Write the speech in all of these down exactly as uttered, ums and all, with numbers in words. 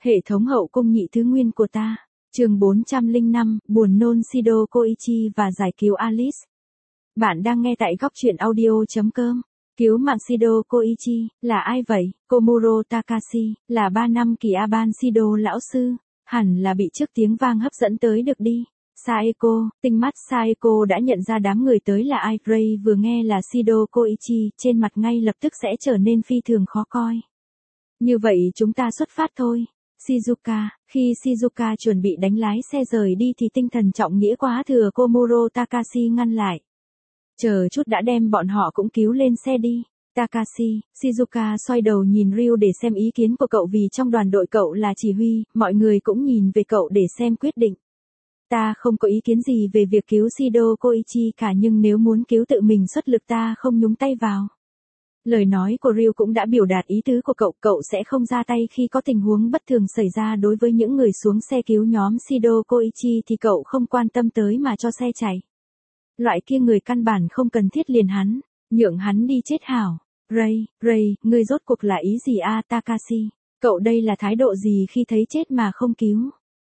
Hệ thống hậu cung nhị thứ nguyên của ta. Chương bốn trăm lẻ năm, buồn nôn Shido Koichi và giải cứu Alice. Bạn đang nghe tại góc truyện audio chấm com. Cứu mạng Shido Koichi, là ai vậy? Komuro Takashi, là ba năm kỳ Aban Shido lão sư, hẳn là bị trước tiếng vang hấp dẫn tới được đi. Saeko, tinh mắt Saeko đã nhận ra đám người tới là ai. Ray vừa nghe là Shido Koichi, trên mặt ngay lập tức sẽ trở nên phi thường khó coi. Như vậy chúng ta xuất phát thôi. Shizuka, khi Shizuka chuẩn bị đánh lái xe rời đi thì tinh thần trọng nghĩa quá thừa Komuro Takashi ngăn lại. Chờ chút đã đem bọn họ cũng cứu lên xe đi. Takashi, Shizuka xoay đầu nhìn Ryu để xem ý kiến của cậu vì trong đoàn đội cậu là chỉ huy, mọi người cũng nhìn về cậu để xem quyết định. Ta không có ý kiến gì về việc cứu Shido Koichi cả, nhưng nếu muốn cứu tự mình xuất lực ta không nhúng tay vào. Lời nói của Ryu cũng đã biểu đạt ý tứ của cậu, cậu sẽ không ra tay khi có tình huống bất thường xảy ra. Đối với những người xuống xe cứu nhóm Shido Koichi thì cậu không quan tâm tới mà cho xe chạy. Loại kia người căn bản không cần thiết liền hắn, nhượng hắn đi chết hảo. Ray, Ray, ngươi rốt cuộc là ý gì a? Takashi, cậu đây là thái độ gì khi thấy chết mà không cứu?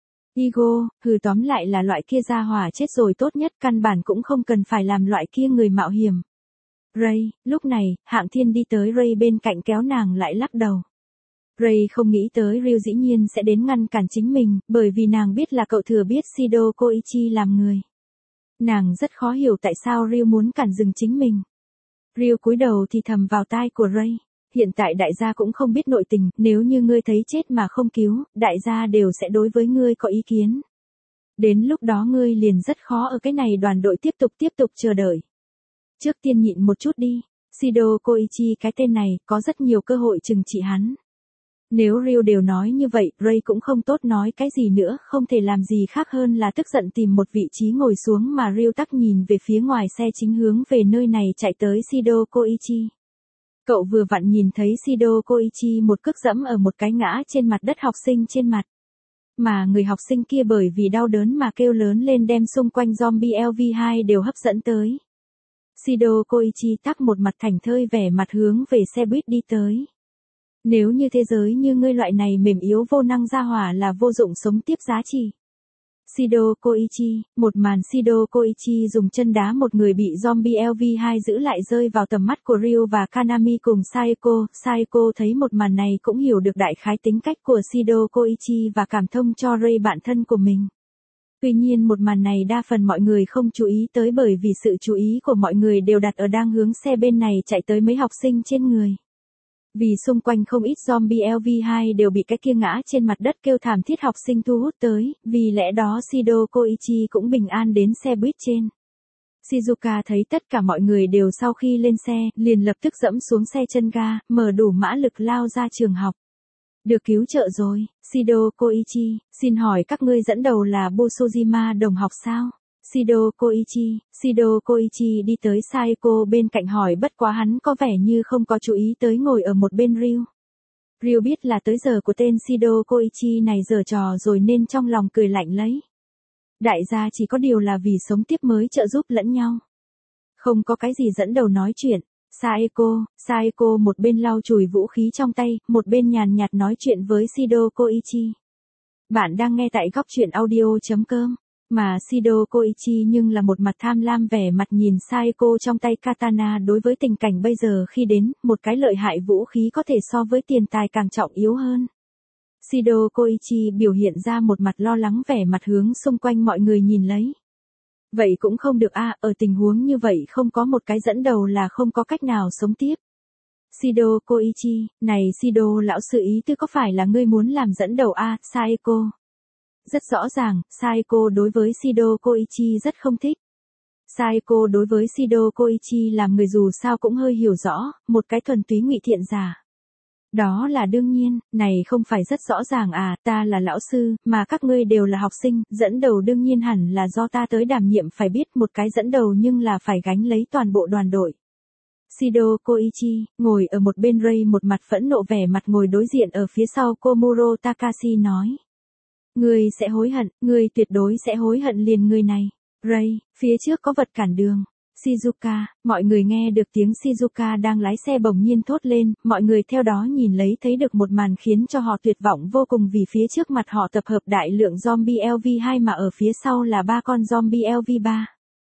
Igo, hừ, tóm lại là loại kia ra hỏa chết rồi tốt nhất, căn bản cũng không cần phải làm loại kia người mạo hiểm. Ray, lúc này, Hạng Thiên đi tới Ray bên cạnh kéo nàng lại lắc đầu. Ray không nghĩ tới Ryu dĩ nhiên sẽ đến ngăn cản chính mình, bởi vì nàng biết là cậu thừa biết Shido Koichi làm người. Nàng rất khó hiểu tại sao Ryu muốn cản dừng chính mình. Ryu cúi đầu thì thầm vào tai của Ray. Hiện tại đại gia cũng không biết nội tình, nếu như ngươi thấy chết mà không cứu, đại gia đều sẽ đối với ngươi có ý kiến. Đến lúc đó ngươi liền rất khó ở cái này đoàn đội tiếp tục tiếp tục chờ đợi. Trước tiên nhịn một chút đi, Shido Koichi cái tên này có rất nhiều cơ hội trừng trị hắn. Nếu Ryu đều nói như vậy, Ray cũng không tốt nói cái gì nữa, không thể làm gì khác hơn là tức giận tìm một vị trí ngồi xuống mà Ryu tắc nhìn về phía ngoài xe chính hướng về nơi này chạy tới Shido Koichi. Cậu vừa vặn nhìn thấy Shido Koichi một cước dẫm ở một cái ngã trên mặt đất học sinh trên mặt. Mà người học sinh kia bởi vì đau đớn mà kêu lớn lên đem xung quanh zombie L V hai đều hấp dẫn tới. Shido Koichi tắc một mặt thảnh thơi vẻ mặt hướng về xe buýt đi tới. Nếu như thế giới như ngươi loại này mềm yếu vô năng ra hỏa là vô dụng sống tiếp giá trị. Shido Koichi, một màn Shido Koichi dùng chân đá một người bị zombie L V hai giữ lại rơi vào tầm mắt của Ryu và Kanami cùng Saeko. Saeko thấy một màn này cũng hiểu được đại khái tính cách của Shido Koichi và cảm thông cho Ray bạn thân của mình. Tuy nhiên một màn này đa phần mọi người không chú ý tới bởi vì sự chú ý của mọi người đều đặt ở đang hướng xe bên này chạy tới mấy học sinh trên người. Vì xung quanh không ít zombie L V hai đều bị cái kia ngã trên mặt đất kêu thảm thiết học sinh thu hút tới, vì lẽ đó Shido Koichi cũng bình an đến xe buýt trên. Shizuka thấy tất cả mọi người đều sau khi lên xe, liền lập tức dẫm xuống xe chân ga, mở đủ mã lực lao ra trường học. Được cứu trợ rồi, Shido Koichi, xin hỏi các ngươi dẫn đầu là Busujima đồng học sao? Shido Koichi, Shido Koichi đi tới Saeko bên cạnh hỏi, bất quá hắn có vẻ như không có chú ý tới ngồi ở một bên Ryu. Ryu biết là tới giờ của tên Shido Koichi này giở trò rồi nên trong lòng cười lạnh lấy. Đại gia chỉ có điều là vì sống tiếp mới trợ giúp lẫn nhau. Không có cái gì dẫn đầu nói chuyện. Saeko, Saeko một bên lau chùi vũ khí trong tay, một bên nhàn nhạt nói chuyện với Shido Koichi. Bạn đang nghe tại góc truyện audio chấm com. Mà Shido Koichi nhưng là một mặt tham lam vẻ mặt nhìn Saeko trong tay katana. Đối với tình cảnh bây giờ khi đến, một cái lợi hại vũ khí có thể so với tiền tài càng trọng yếu hơn. Shido Koichi biểu hiện ra một mặt lo lắng vẻ mặt hướng xung quanh mọi người nhìn lấy. Vậy cũng không được a, ở tình huống như vậy không có một cái dẫn đầu là không có cách nào sống tiếp. Shido Koichi, này Shido lão sư ý tư có phải là ngươi muốn làm dẫn đầu a? Saeko. Rất rõ ràng, Saeko đối với Shido Koichi rất không thích. Saeko đối với Shido Koichi làm người dù sao cũng hơi hiểu rõ, một cái thuần túy ngụy thiện giả. Đó là đương nhiên, này không phải rất rõ ràng à, ta là lão sư, mà các ngươi đều là học sinh, dẫn đầu đương nhiên hẳn là do ta tới đảm nhiệm, phải biết một cái dẫn đầu nhưng là phải gánh lấy toàn bộ đoàn đội. Shido Koichi, ngồi ở một bên Ray một mặt phẫn nộ vẻ mặt ngồi đối diện ở phía sau Komuro Takashi nói. Ngươi sẽ hối hận, ngươi tuyệt đối sẽ hối hận liền người này. Ray, phía trước có vật cản đường. Shizuka, mọi người nghe được tiếng Shizuka đang lái xe bỗng nhiên thốt lên, mọi người theo đó nhìn lấy thấy được một màn khiến cho họ tuyệt vọng vô cùng vì phía trước mặt họ tập hợp đại lượng zombie L V hai mà ở phía sau là ba con zombie L V ba.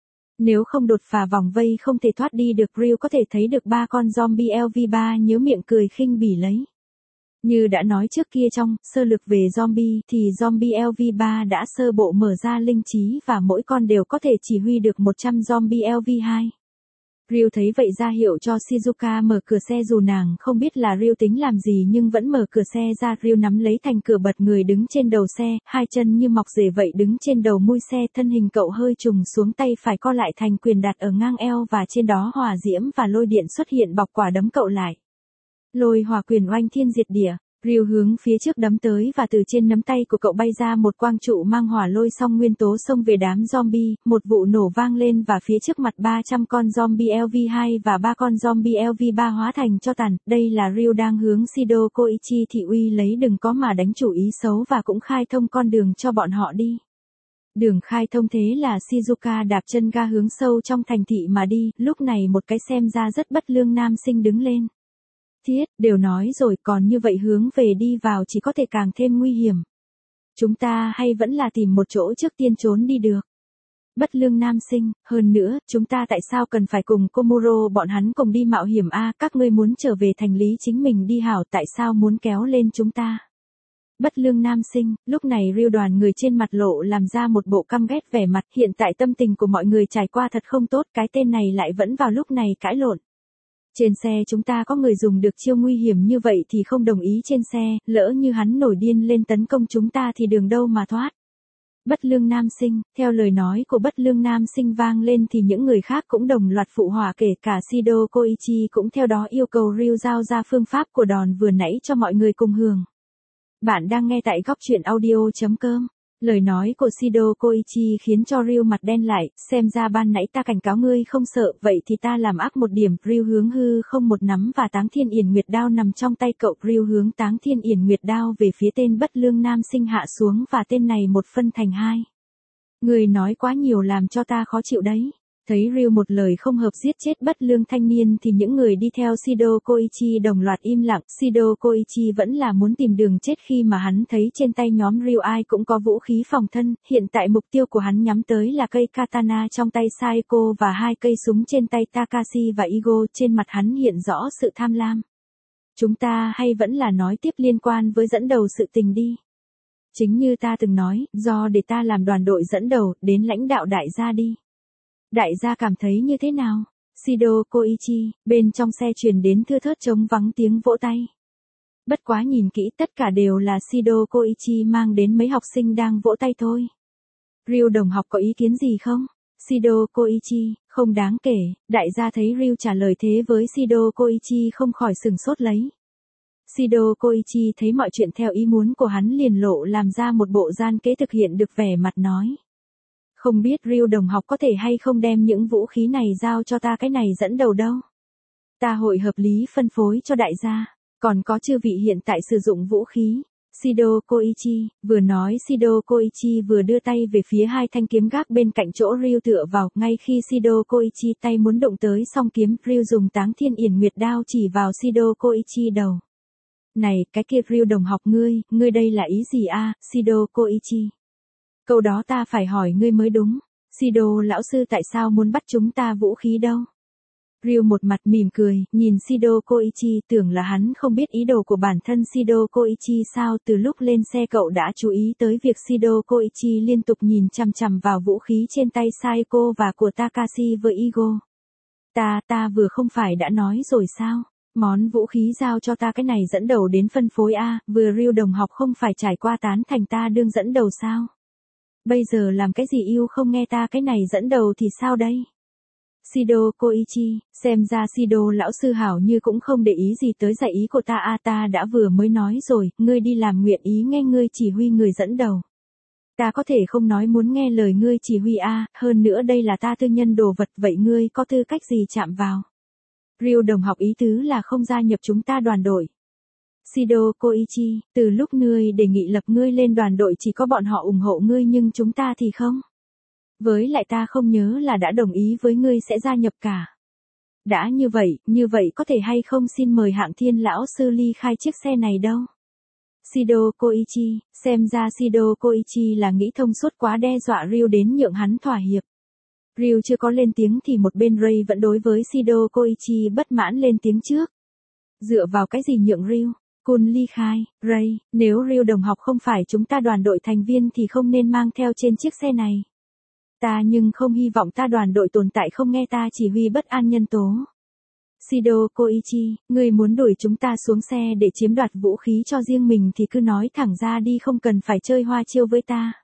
Nếu không đột phá vòng vây không thể thoát đi được, Ryu có thể thấy được ba con zombie L V ba nhếch miệng cười khinh bỉ lấy. Như đã nói trước kia trong sơ lược về zombie thì zombie L V ba đã sơ bộ mở ra linh trí và mỗi con đều có thể chỉ huy được một trăm zombie L V hai. Ryu thấy vậy ra hiệu cho Shizuka mở cửa xe, dù nàng không biết là Ryu tính làm gì nhưng vẫn mở cửa xe ra. Ryu nắm lấy thành cửa bật người đứng trên đầu xe, hai chân như mọc rễ vậy đứng trên đầu mui xe, thân hình cậu hơi trùng xuống, tay phải co lại thành quyền đặt ở ngang eo và trên đó hỏa diễm và lôi điện xuất hiện bọc quả đấm cậu lại. Lôi hỏa quyền oanh thiên diệt địa. Ryu hướng phía trước đấm tới và từ trên nắm tay của cậu bay ra một quang trụ mang hỏa lôi song nguyên tố xông về đám zombie, một vụ nổ vang lên và phía trước mặt ba trăm con zombie L V hai và ba con zombie L V ba hóa thành tro tàn. Đây là Ryu đang hướng Shido Koichi thị uy lấy đừng có mà đánh chủ ý xấu và cũng khai thông con đường cho bọn họ đi. Đường khai thông thế là Shizuka đạp chân ga hướng sâu trong thành thị mà đi, lúc này một cái xem ra rất bất lương nam sinh đứng lên. Thiết, đều nói rồi, còn như vậy hướng về đi vào chỉ có thể càng thêm nguy hiểm. Chúng ta hay vẫn là tìm một chỗ trước tiên trốn đi được. Bất lương nam sinh, hơn nữa, chúng ta tại sao cần phải cùng Komuro bọn hắn cùng đi mạo hiểm a? À, các ngươi muốn trở về thành lý chính mình đi hảo, tại sao muốn kéo lên chúng ta? Bất lương nam sinh, lúc này Ryu đoàn người trên mặt lộ làm ra một bộ căm ghét vẻ mặt, hiện tại tâm tình của mọi người trải qua thật không tốt, cái tên này lại vẫn vào lúc này cãi lộn. Trên xe chúng ta có người dùng được chiêu nguy hiểm như vậy thì không đồng ý trên xe, lỡ như hắn nổi điên lên tấn công chúng ta thì đường đâu mà thoát. Bất lương nam sinh, theo lời nói của bất lương nam sinh vang lên thì những người khác cũng đồng loạt phụ họa, kể cả Shido Koichi cũng theo đó yêu cầu Ryu giao ra phương pháp của đòn vừa nãy cho mọi người cùng hưởng. Bạn đang nghe tại góc truyện audio chấm com. Lời nói của Shido Koichi khiến cho Ryu mặt đen lại, xem ra ban nãy ta cảnh cáo ngươi không sợ, vậy thì ta làm ác một điểm. Ryu hướng hư không một nắm và Táng Thiên Yển Nguyệt đao nằm trong tay cậu. Ryu hướng Táng Thiên Yển Nguyệt đao về phía tên bất lương nam sinh hạ xuống và tên này một phân thành hai. Người nói quá nhiều làm cho ta khó chịu đấy. Thấy Ryu một lời không hợp giết chết bất lương thanh niên thì những người đi theo Shido Koichi đồng loạt im lặng. Shido Koichi vẫn là muốn tìm đường chết khi mà hắn thấy trên tay nhóm Ryu ai cũng có vũ khí phòng thân, hiện tại mục tiêu của hắn nhắm tới là cây katana trong tay Saeko và hai cây súng trên tay Takashi và Igo, trên mặt hắn hiện rõ sự tham lam. Chúng ta hay vẫn là nói tiếp liên quan với dẫn đầu sự tình đi. Chính như ta từng nói, do để ta làm đoàn đội dẫn đầu, đến lãnh đạo đại gia đi. Đại gia cảm thấy như thế nào? Shido Koichi, bên trong xe truyền đến thưa thớt trống vắng tiếng vỗ tay. Bất quá nhìn kỹ tất cả đều là Shido Koichi mang đến mấy học sinh đang vỗ tay thôi. Ryu đồng học có ý kiến gì không? Shido Koichi, không đáng kể. Đại gia thấy Ryu trả lời thế với Shido Koichi không khỏi sừng sốt lấy. Shido Koichi thấy mọi chuyện theo ý muốn của hắn liền lộ làm ra một bộ gian kế thực hiện được vẻ mặt nói. Không biết Ryu đồng học có thể hay không đem những vũ khí này giao cho ta cái này dẫn đầu đâu. Ta hội hợp lý phân phối cho đại gia, còn có chư vị hiện tại sử dụng vũ khí. Shido Koichi, vừa nói Shido Koichi vừa đưa tay về phía hai thanh kiếm gác bên cạnh chỗ Ryu tựa vào, ngay khi Shido Koichi tay muốn động tới song kiếm, Ryu dùng Táng Thiên Yển Nguyệt đao chỉ vào Shido Koichi đầu. Này, cái kia Ryu đồng học ngươi, ngươi đây là ý gì a? À? Shido Koichi. Câu đó ta phải hỏi ngươi mới đúng. Shido lão sư tại sao muốn bắt chúng ta vũ khí đâu? Ryu một mặt mỉm cười, nhìn Shido Koichi, tưởng là hắn không biết ý đồ của bản thân Shido Koichi sao. Từ lúc lên xe cậu đã chú ý tới việc Shido Koichi liên tục nhìn chằm chằm vào vũ khí trên tay Saeko và của Takashi với Igo. Ta, ta vừa không phải đã nói rồi sao? Món vũ khí giao cho ta cái này dẫn đầu đến phân phối a, vừa Ryu đồng học không phải trải qua tán thành ta đương dẫn đầu sao? Bây giờ làm cái gì yêu không nghe ta cái này dẫn đầu thì sao đây? Shido Koichi, xem ra Shido lão sư hảo như cũng không để ý gì tới dạy ý của ta a, ta đã vừa mới nói rồi, ngươi đi làm nguyện ý nghe ngươi chỉ huy người dẫn đầu. Ta có thể không nói muốn nghe lời ngươi chỉ huy a, hơn nữa đây là ta tư nhân đồ vật, vậy ngươi có tư cách gì chạm vào? Ryu đồng học ý tứ là không gia nhập chúng ta đoàn đội. Shido Koichi, từ lúc ngươi đề nghị lập ngươi lên đoàn đội chỉ có bọn họ ủng hộ ngươi nhưng chúng ta thì không. Với lại ta không nhớ là đã đồng ý với ngươi sẽ gia nhập cả. Đã như vậy, như vậy có thể hay không xin mời Hạng Thiên lão sư ly khai chiếc xe này đâu. Shido Koichi, xem ra Shido Koichi là nghĩ thông suốt quá, đe dọa Ryu đến nhượng hắn thỏa hiệp. Ryu chưa có lên tiếng thì một bên Ray vẫn đối với Shido Koichi bất mãn lên tiếng trước. Dựa vào cái gì nhượng Ryu? Kun ly khai, Ray, nếu Ryu đồng học không phải chúng ta đoàn đội thành viên thì không nên mang theo trên chiếc xe này. Ta nhưng không hy vọng ta đoàn đội tồn tại không nghe ta chỉ huy bất an nhân tố. Shido Koichi, ngươi muốn đuổi chúng ta xuống xe để chiếm đoạt vũ khí cho riêng mình thì cứ nói thẳng ra đi, không cần phải chơi hoa chiêu với ta.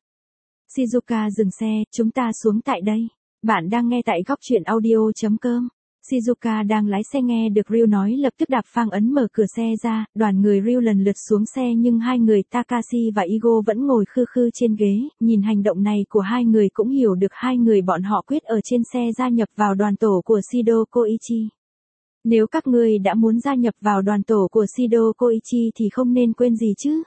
Shizuka dừng xe, chúng ta xuống tại đây. Bạn đang nghe tại góc truyện audio chấm com. Shizuka đang lái xe nghe được Ryu nói lập tức đạp phanh ấn mở cửa xe ra, đoàn người Ryu lần lượt xuống xe nhưng hai người Takashi và Igo vẫn ngồi khư khư trên ghế, nhìn hành động này của hai người cũng hiểu được hai người bọn họ quyết ở trên xe gia nhập vào đoàn tổ của Shido Koichi. Nếu các ngươi đã muốn gia nhập vào đoàn tổ của Shido Koichi thì không nên quên gì chứ.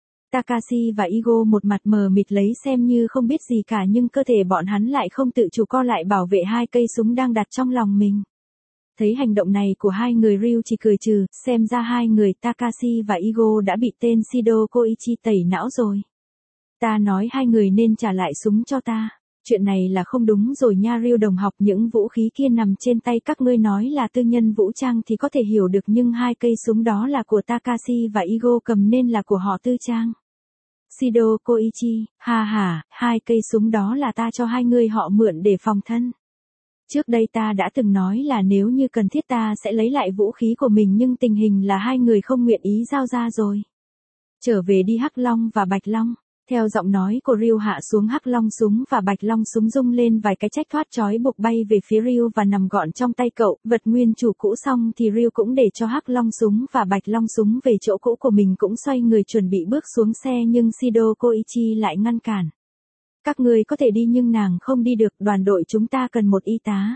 Takashi và Igo một mặt mờ mịt lấy xem như không biết gì cả, nhưng cơ thể bọn hắn lại không tự chủ co lại bảo vệ hai cây súng đang đặt trong lòng mình. Thấy hành động này của hai người, Ryu chỉ cười trừ, xem ra hai người Takashi và Igo đã bị tên Shido Koichi tẩy não rồi. Ta nói hai người nên trả lại súng cho ta. Chuyện này là không đúng rồi nha Ryu đồng học, những vũ khí kia nằm trên tay các ngươi nói là tư nhân vũ trang thì có thể hiểu được, nhưng hai cây súng đó là của Takashi và Igo cầm nên là của họ tư trang. Shido Koichi, ha ha, hai cây súng đó là ta cho hai người họ mượn để phòng thân. Trước đây ta đã từng nói là nếu như cần thiết ta sẽ lấy lại vũ khí của mình, nhưng tình hình là hai người không nguyện ý giao ra rồi. Trở về đi Hắc Long và Bạch Long. Theo giọng nói của Ryu hạ xuống, Hắc Long súng và Bạch Long súng rung lên vài cái trách thoát chói buộc bay về phía Ryu và nằm gọn trong tay cậu. Vật nguyên chủ cũ xong thì Ryu cũng để cho Hắc Long súng và Bạch Long súng về chỗ cũ của mình, cũng xoay người chuẩn bị bước xuống xe nhưng Shido Koichi lại ngăn cản. Các người có thể đi nhưng nàng không đi được, đoàn đội chúng ta cần một y tá.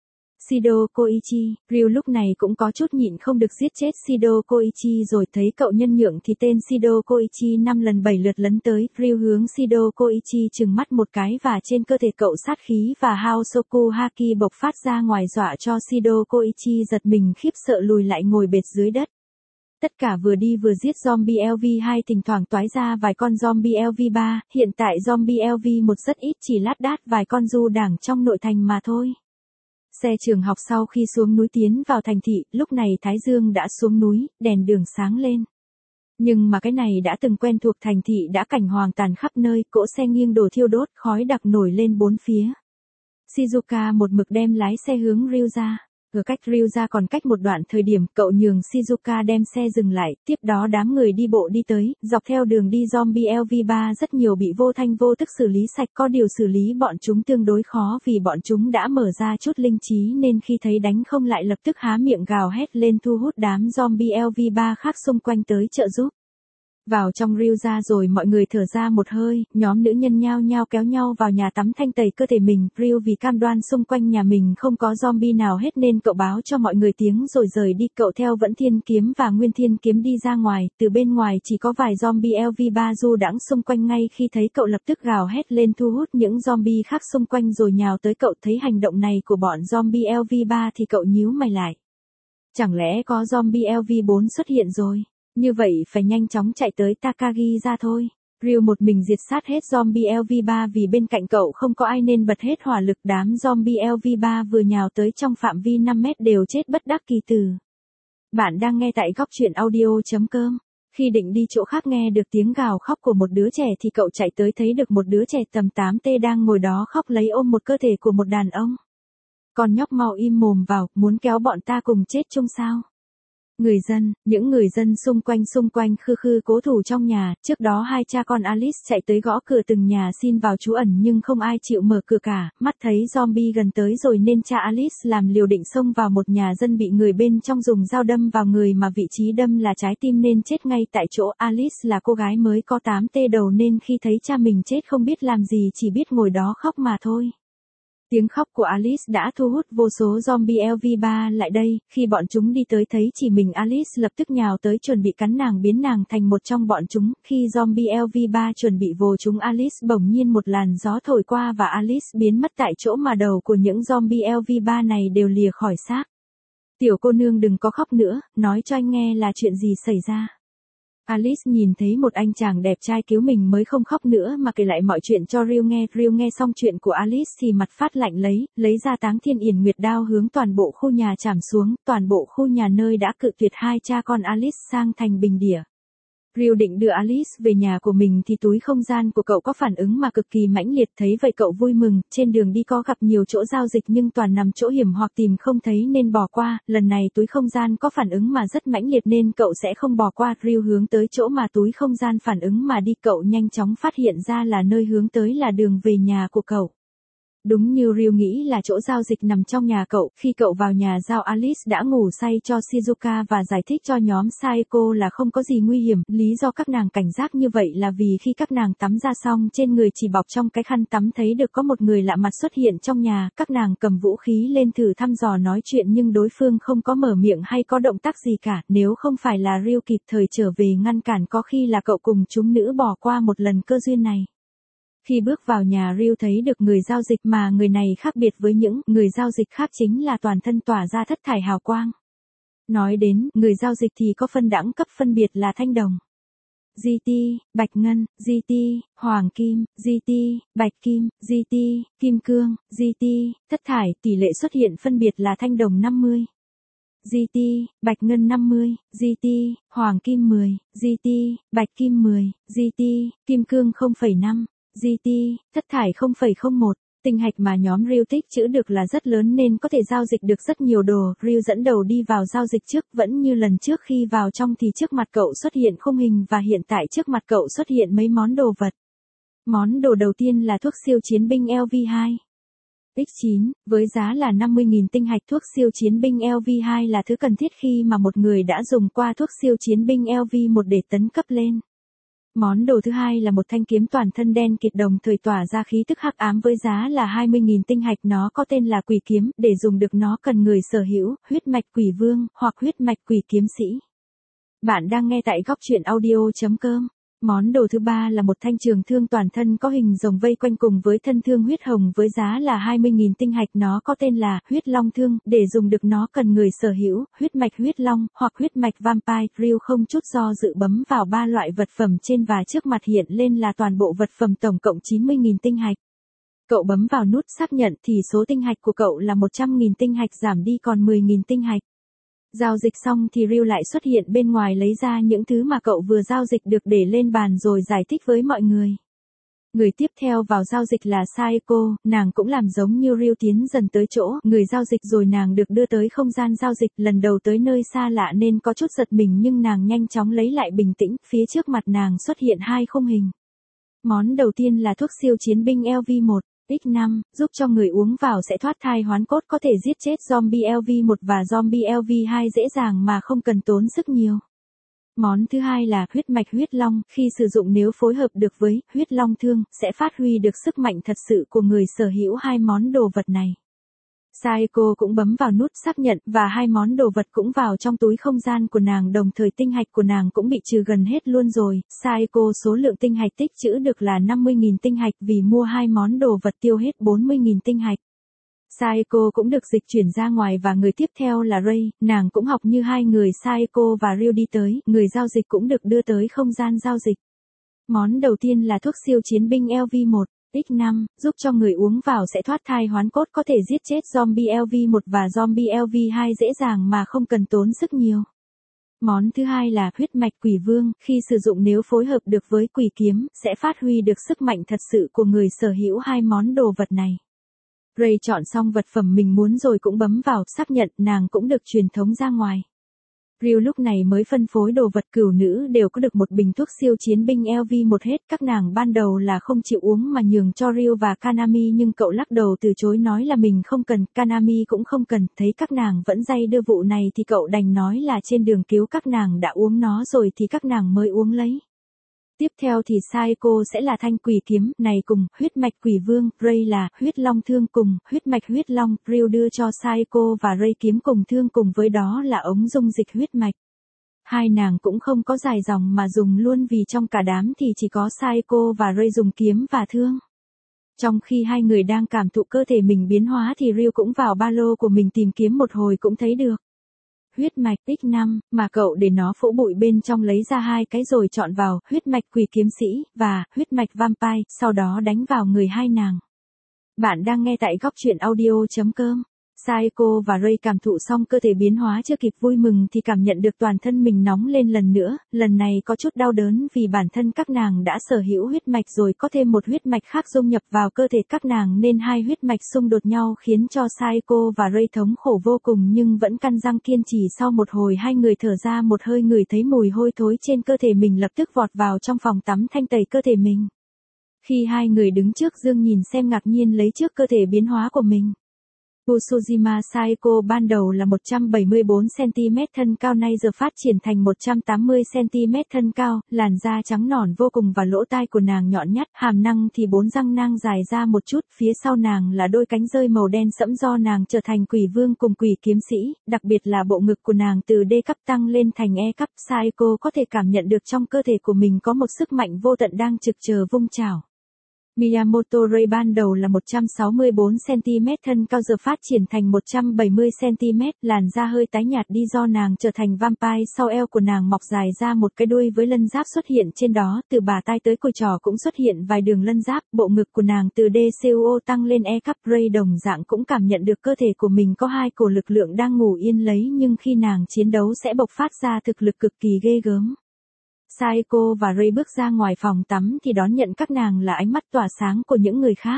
Shido Koichi, Ryu lúc này cũng có chút nhịn không được giết chết Shido Koichi rồi, thấy cậu nhân nhượng thì tên Shido Koichi năm lần bảy lượt lấn tới, Ryu hướng Shido Koichi trừng mắt một cái và trên cơ thể cậu sát khí và Haosoku Haki bộc phát ra ngoài, dọa cho Shido Koichi giật mình khiếp sợ lùi lại ngồi bệt dưới đất. Tất cả vừa đi vừa giết zombie L V hai, thỉnh thoảng toái ra vài con zombie L V ba, hiện tại zombie L V một rất ít, chỉ lát đát vài con du đảng trong nội thành mà thôi. Xe trường học sau khi xuống núi tiến vào thành thị, lúc này Thái Dương đã xuống núi, đèn đường sáng lên. Nhưng mà cái này đã từng quen thuộc thành thị đã cảnh hoàng tàn khắp nơi, cỗ xe nghiêng đổ thiêu đốt, khói đặc nổi lên bốn phía. Shizuka một mực đem lái xe hướng Ryu ra. Ở cách Ryu ra còn cách một đoạn thời điểm, cậu nhường Shizuka đem xe dừng lại, tiếp đó đám người đi bộ đi tới, dọc theo đường đi zombie L V ba rất nhiều bị vô thanh vô tức xử lý sạch, có điều xử lý bọn chúng tương đối khó vì bọn chúng đã mở ra chút linh trí nên khi thấy đánh không lại lập tức há miệng gào hét lên thu hút đám zombie L V ba khác xung quanh tới trợ giúp. Vào trong Ryu ra rồi mọi người thở ra một hơi, nhóm nữ nhân nhao nhao kéo nhau vào nhà tắm thanh tẩy cơ thể mình. Ryu vì cam đoan xung quanh nhà mình không có zombie nào hết nên cậu báo cho mọi người tiếng rồi rời đi. Cậu theo Vẫn Thiên Kiếm và Nguyên Thiên Kiếm đi ra ngoài, từ bên ngoài chỉ có vài zombie L V ba du đãng xung quanh, ngay khi thấy cậu lập tức gào hét lên thu hút những zombie khác xung quanh rồi nhào tới cậu. Thấy hành động này của bọn zombie L V ba thì cậu nhíu mày lại. Chẳng lẽ có zombie L V bốn xuất hiện rồi? Như vậy phải nhanh chóng chạy tới Takagi ra thôi. Ryu một mình diệt sát hết zombie L V ba vì bên cạnh cậu không có ai nên bật hết hỏa lực. Đám zombie L V ba vừa nhào tới trong phạm vi năm mét đều chết bất đắc kỳ tử. Bạn đang nghe tại góc truyện audio chấm com. Khi định đi chỗ khác nghe được tiếng gào khóc của một đứa trẻ thì cậu chạy tới thấy được một đứa trẻ tầm tám tuổi đang ngồi đó khóc lấy ôm một cơ thể của một đàn ông. Con nhóc mau im mồm vào, muốn kéo bọn ta cùng chết chung sao? Người dân, những người dân xung quanh xung quanh khư khư cố thủ trong nhà. Trước đó hai cha con Alice chạy tới gõ cửa từng nhà xin vào trú ẩn nhưng không ai chịu mở cửa cả. Mắt thấy zombie gần tới rồi nên cha Alice làm liều định xông vào một nhà dân, bị người bên trong dùng dao đâm vào người mà vị trí đâm là trái tim nên chết ngay tại chỗ. Alice là cô gái mới có tám tuổi đầu nên khi thấy cha mình chết không biết làm gì, chỉ biết ngồi đó khóc mà thôi. Tiếng khóc của Alice đã thu hút vô số zombie L V ba lại đây, khi bọn chúng đi tới thấy chỉ mình Alice lập tức nhào tới chuẩn bị cắn nàng biến nàng thành một trong bọn chúng, khi zombie L V ba chuẩn bị vồ chúng Alice bỗng nhiên một làn gió thổi qua và Alice biến mất tại chỗ mà đầu của những zombie L V ba này đều lìa khỏi xác. Tiểu cô nương đừng có khóc nữa, nói cho anh nghe là chuyện gì xảy ra. Alice nhìn thấy một anh chàng đẹp trai cứu mình mới không khóc nữa mà kể lại mọi chuyện cho Ryu nghe. Ryu nghe xong chuyện của Alice thì mặt phát lạnh lấy, lấy ra Táng Thiên Yển Nguyệt đao hướng toàn bộ khu nhà chảm xuống, toàn bộ khu nhà nơi đã cự tuyệt hai cha con Alice sang thành bình địa. Ryu định đưa Alice về nhà của mình thì túi không gian của cậu có phản ứng mà cực kỳ mãnh liệt, thấy vậy cậu vui mừng, trên đường đi có gặp nhiều chỗ giao dịch nhưng toàn nằm chỗ hiểm hoặc tìm không thấy nên bỏ qua, lần này túi không gian có phản ứng mà rất mãnh liệt nên cậu sẽ không bỏ qua. Ryu hướng tới chỗ mà túi không gian phản ứng mà đi, cậu nhanh chóng phát hiện ra là nơi hướng tới là đường về nhà của cậu. Đúng như Ryu nghĩ là chỗ giao dịch nằm trong nhà cậu, khi cậu vào nhà giao Alice đã ngủ say cho Shizuka và giải thích cho nhóm Saeko là không có gì nguy hiểm, lý do các nàng cảnh giác như vậy là vì khi các nàng tắm ra xong trên người chỉ bọc trong cái khăn tắm thấy được có một người lạ mặt xuất hiện trong nhà, các nàng cầm vũ khí lên thử thăm dò nói chuyện nhưng đối phương không có mở miệng hay có động tác gì cả, nếu không phải là Ryu kịp thời trở về ngăn cản có khi là cậu cùng chúng nữ bỏ qua một lần cơ duyên này. Khi bước vào nhà Ryu thấy được người giao dịch mà người này khác biệt với những người giao dịch khác chính là toàn thân tỏa ra thất thải hào quang. Nói đến người giao dịch thì có phân đẳng cấp phân biệt là thanh đồng, giê tê, bạch ngân, giê tê, hoàng kim, giê tê, bạch kim, giê tê, kim cương, giê tê, thất thải, tỷ lệ xuất hiện phân biệt là thanh đồng năm mươi, giê tê, bạch ngân năm mươi, giê tê, hoàng kim mười, giê tê, bạch kim mười, giê tê, kim cương không phẩy năm. giê tê, thất thải không phẩy không một, tinh hạch mà nhóm Ryu tích trữ được là rất lớn nên có thể giao dịch được rất nhiều đồ. Ryu dẫn đầu đi vào giao dịch trước, vẫn như lần trước khi vào trong thì trước mặt cậu xuất hiện khung hình và hiện tại trước mặt cậu xuất hiện mấy món đồ vật. Món đồ đầu tiên là thuốc siêu chiến binh L V hai. nhân chín, với giá là năm mươi nghìn tinh hạch. Thuốc siêu chiến binh L V hai là thứ cần thiết khi mà một người đã dùng qua thuốc siêu chiến binh L V một để tấn cấp lên. Món đồ thứ hai là một thanh kiếm toàn thân đen kịt đồng thời tỏa ra khí tức hắc ám với giá là hai mươi nghìn tinh hạch, nó có tên là Quỷ kiếm, để dùng được nó cần người sở hữu huyết mạch quỷ vương hoặc huyết mạch quỷ kiếm sĩ. Bạn đang nghe tại góc truyện audio chấm com. Món đồ thứ ba là một thanh trường thương toàn thân có hình rồng vây quanh cùng với thân thương huyết hồng với giá là hai mươi nghìn tinh hạch, nó có tên là huyết long thương, để dùng được nó cần người sở hữu huyết mạch huyết long hoặc huyết mạch vampire. Ryu không chút do dự bấm vào ba loại vật phẩm trên và trước mặt hiện lên là toàn bộ vật phẩm tổng cộng chín mươi nghìn tinh hạch. Cậu bấm vào nút xác nhận thì số tinh hạch của cậu là một trăm nghìn tinh hạch giảm đi còn mười nghìn tinh hạch. Giao dịch xong thì Ryu lại xuất hiện bên ngoài lấy ra những thứ mà cậu vừa giao dịch được để lên bàn rồi giải thích với mọi người. Người tiếp theo vào giao dịch là Saeko, nàng cũng làm giống như Ryu tiến dần tới chỗ người giao dịch rồi nàng được đưa tới không gian giao dịch, lần đầu tới nơi xa lạ nên có chút giật mình nhưng nàng nhanh chóng lấy lại bình tĩnh, phía trước mặt nàng xuất hiện hai khung hình. Món đầu tiên là thuốc siêu chiến binh L V một. nhân năm, giúp cho người uống vào sẽ thoát thai hoán cốt, có thể giết chết zombie L V một và zombie L V hai dễ dàng mà không cần tốn sức nhiều. Món thứ hai là huyết mạch huyết long, khi sử dụng nếu phối hợp được với huyết long thương, sẽ phát huy được sức mạnh thật sự của người sở hữu hai món đồ vật này. Saeko cũng bấm vào nút xác nhận và hai món đồ vật cũng vào trong túi không gian của nàng, đồng thời tinh hạch của nàng cũng bị trừ gần hết luôn rồi. Saeko số lượng tinh hạch tích trữ được là năm mươi nghìn tinh hạch, vì mua hai món đồ vật tiêu hết bốn mươi nghìn tinh hạch. Saeko cũng được dịch chuyển ra ngoài và người tiếp theo là Ray, nàng cũng học như hai người Saeko và Ryu đi tới, người giao dịch cũng được đưa tới không gian giao dịch. Món đầu tiên là thuốc siêu chiến binh L V một. nhân năm, giúp cho người uống vào sẽ thoát thai hoán cốt, có thể giết chết zombie L V một và zombie L V hai dễ dàng mà không cần tốn sức nhiều. Món thứ hai là huyết mạch quỷ vương, khi sử dụng nếu phối hợp được với quỷ kiếm, sẽ phát huy được sức mạnh thật sự của người sở hữu hai món đồ vật này. Ray chọn xong vật phẩm mình muốn rồi cũng bấm vào xác nhận, nàng cũng được truyền thống ra ngoài. Ryu lúc này mới phân phối đồ vật, cửu nữ đều có được một bình thuốc siêu chiến binh L V một hết, các nàng ban đầu là không chịu uống mà nhường cho Ryu và Kanami nhưng cậu lắc đầu từ chối nói là mình không cần, Kanami cũng không cần, thấy các nàng vẫn day đưa vụ này thì cậu đành nói là trên đường cứu các nàng đã uống nó rồi thì các nàng mới uống lấy. Tiếp theo thì Saeko sẽ là thanh quỷ kiếm này cùng huyết mạch quỷ vương, Ray là huyết long thương cùng huyết mạch huyết long, Ryu đưa cho Saeko và Ray kiếm cùng thương cùng với đó là ống dung dịch huyết mạch. Hai nàng cũng không có dài dòng mà dùng luôn vì trong cả đám thì chỉ có Saeko và Ray dùng kiếm và thương. Trong khi hai người đang cảm thụ cơ thể mình biến hóa thì Ryu cũng vào ba lô của mình tìm kiếm một hồi cũng thấy được. Huyết mạch nhân năm, mà cậu để nó phỗ bụi bên trong lấy ra hai cái rồi chọn vào, huyết mạch quỷ kiếm sĩ, và, huyết mạch vampire, sau đó đánh vào người hai nàng. Bạn đang nghe tại góc truyện audio.com. Saeko và Ray cảm thụ xong cơ thể biến hóa chưa kịp vui mừng thì cảm nhận được toàn thân mình nóng lên lần nữa, lần này có chút đau đớn vì bản thân các nàng đã sở hữu huyết mạch rồi có thêm một huyết mạch khác dung nhập vào cơ thể các nàng nên hai huyết mạch xung đột nhau khiến cho Saeko và Ray thống khổ vô cùng nhưng vẫn căn răng kiên trì. Sau một hồi hai người thở ra một hơi ngửi thấy mùi hôi thối trên cơ thể mình lập tức vọt vào trong phòng tắm thanh tẩy cơ thể mình. Khi hai người đứng trước gương nhìn xem ngạc nhiên lấy trước cơ thể biến hóa của mình. Usujima Saeko ban đầu là một trăm bảy mươi bốn xăng ti mét thân cao nay giờ phát triển thành một trăm tám mươi xăng ti mét thân cao, làn da trắng nõn vô cùng và lỗ tai của nàng nhọn nhắt, hàm răng thì bốn răng nang dài ra một chút, phía sau nàng là đôi cánh rơi màu đen sẫm do nàng trở thành quỷ vương cùng quỷ kiếm sĩ, đặc biệt là bộ ngực của nàng từ D cấp tăng lên thành E cấp, Saeko có thể cảm nhận được trong cơ thể của mình có một sức mạnh vô tận đang trực chờ vung chảo. Miyamoto Ray ban đầu là một trăm sáu mươi bốn xăng ti mét thân cao giờ phát triển thành một trăm bảy mươi xăng ti mét, làn da hơi tái nhạt đi do nàng trở thành vampire, sau eo của nàng mọc dài ra một cái đuôi với lân giáp xuất hiện trên đó, từ bả tai tới cùi trỏ cũng xuất hiện vài đường lân giáp, bộ ngực của nàng từ D C U O tăng lên E cấp, Ray đồng dạng cũng cảm nhận được cơ thể của mình có hai cổ lực lượng đang ngủ yên lấy nhưng khi nàng chiến đấu sẽ bộc phát ra thực lực cực kỳ ghê gớm. Saeko và Ray bước ra ngoài phòng tắm thì đón nhận các nàng là ánh mắt tỏa sáng của những người khác.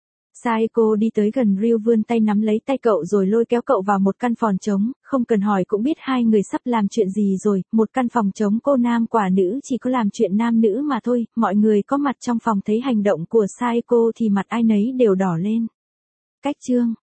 Saeko đi tới gần Ryu vươn tay nắm lấy tay cậu rồi lôi kéo cậu vào một căn phòng trống, không cần hỏi cũng biết hai người sắp làm chuyện gì rồi, một căn phòng trống cô nam quả nữ chỉ có làm chuyện nam nữ mà thôi, mọi người có mặt trong phòng thấy hành động của Saeko thì mặt ai nấy đều đỏ lên. Cách chương